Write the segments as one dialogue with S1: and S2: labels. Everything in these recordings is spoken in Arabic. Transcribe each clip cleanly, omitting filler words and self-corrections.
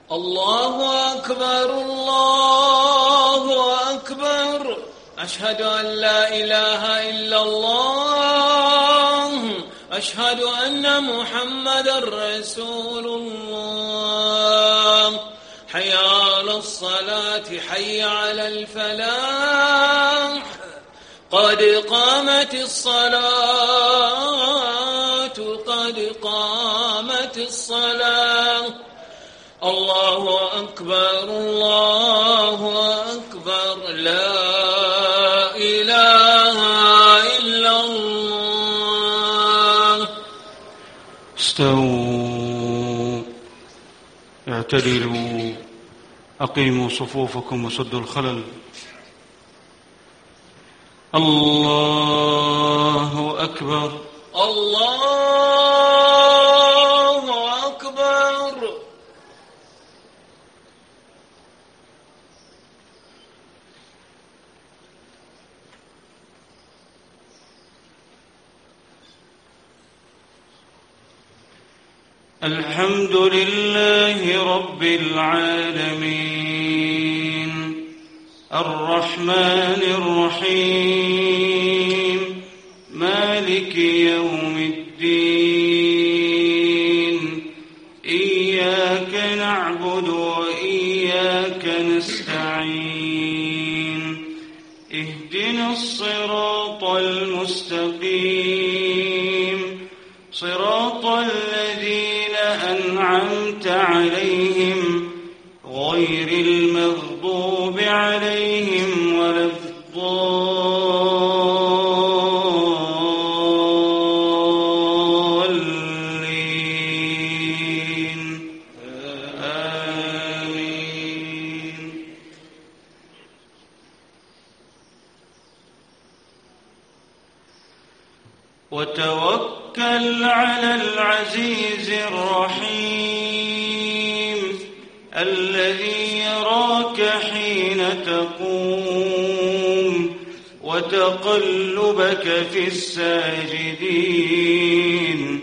S1: الله أكبر الله أكبر. أشهد أن لا إله إلا الله. أشهد أن محمدا رسول الله. حي على الصلاة حي على الفلاح. قد قامت الصلاة قد قامت الصلاة. الله أكبر الله أكبر. لا إله إلا الله.
S2: استووا، اعتدلوا، أقيموا صفوفكم وسدوا الخلل. الله أكبر
S1: الله أكبر.
S2: الحمد لله رب العالمين الرحمن الرحيم مالك يوم الدين. إياك نعبد وإياك نستعين. اهدنا الصراط المستقيم، صراط الذين أنعمت عليهم غير المغضوب عليهم ولا الضالين. آمين. وتوكل على العزيز الرحيم الذي يراك حين تقوم وتقلبك في الساجدين،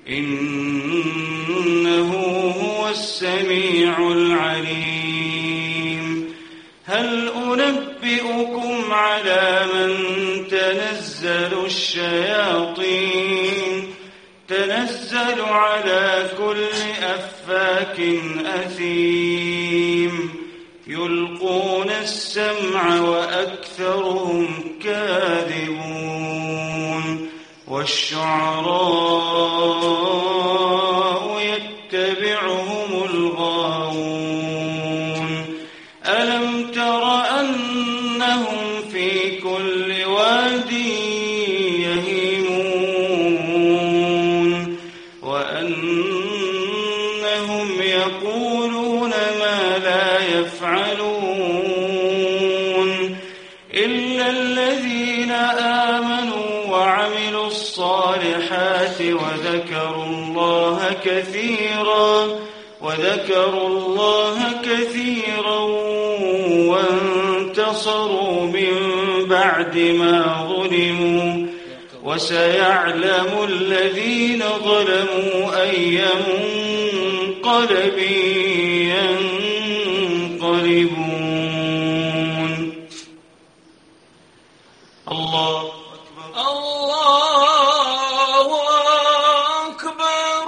S2: إنه هو السميع العليم. هل أنبئكم على من تنزل الشياطين؟ تنزل على كل أفاك أثيم، يلقون السمع وأكثرهم كاذبون، والشعراء يتبعهم الغاوون. ألم تر أنهم في كل واد يهيمون، وأنهم يقولون ما لا يفعلون، إلا الذين آمنوا وعملوا الصالحات وذكروا الله كثيرا وانتصروا من بعد ما ظلموا، وسيعلم الذين ظلموا أي منقلب ينقلبون. الله أكبر
S1: الله أكبر.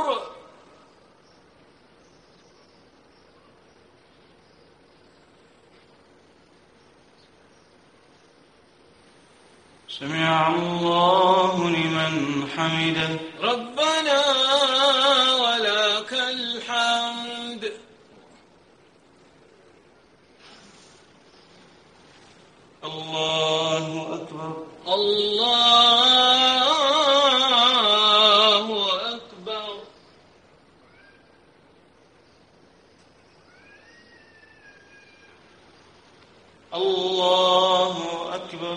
S2: سمع الله لمن حمده.
S1: ربنا ولك الحمد.
S2: الله أكبر
S1: الله أكبر.
S2: الله أكبر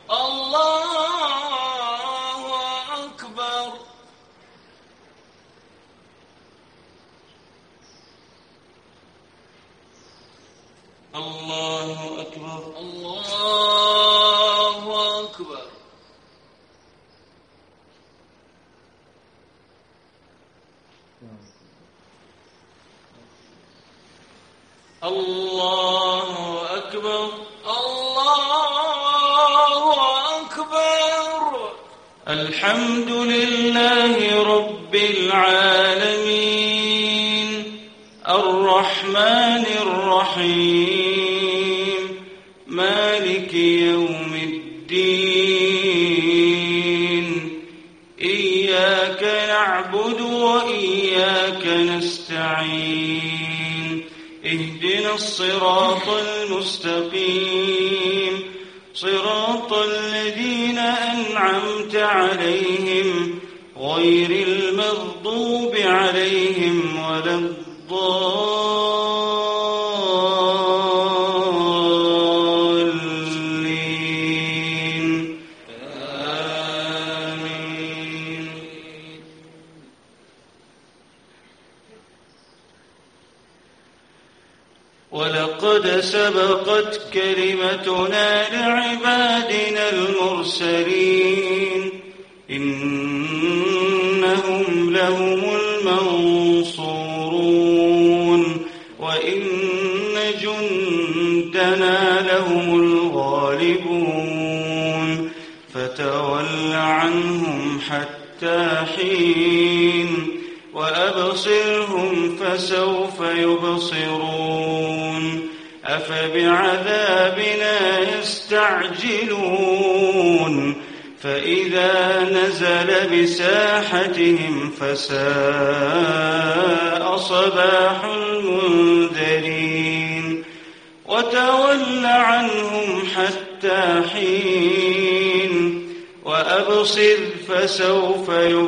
S1: الله أكبر.
S2: الله أكبر
S1: الله أكبر. الله أكبر الله أكبر.
S2: الحمد لله رب العالمين الرحمن الرحيم مالك يوم الدين إياك نعبد وإياك نستعين اهدنا الصراط المستقيم صراط الذين أنعمت عليهم غير المغضوب عليهم ولا الضالين آمين. ولقد سبقت كلمتنا لعبادنا المرسلين إنهم لهم المنصورون وإن جندنا لهم الغالبون فتول عنهم حتى حين وأبصرهم فسوف يبصرون أفبعذابنا يستعجلون فإذا نزل بساحتهم فساء صباح المنذرين وتول عنهم حتى حين وأبصر فسوف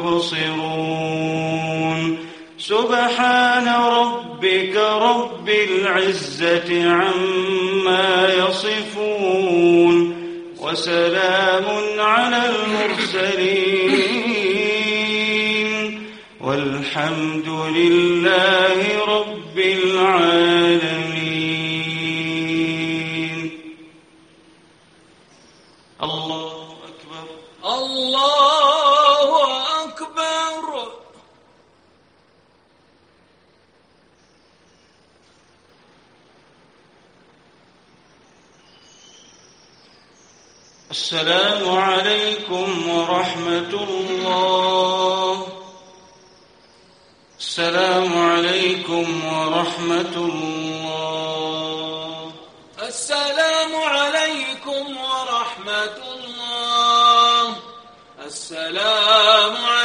S2: يبصرون سبحان ربك رب العزة عما يصفون وسلام على المرسلين والحمد لله رب العالمين. الله أكبر
S1: الله أكبر.
S2: السلام عليكم ورحمة الله. السلام عليكم ورحمة الله.
S1: السلام عليكم ورحمة الله. السلام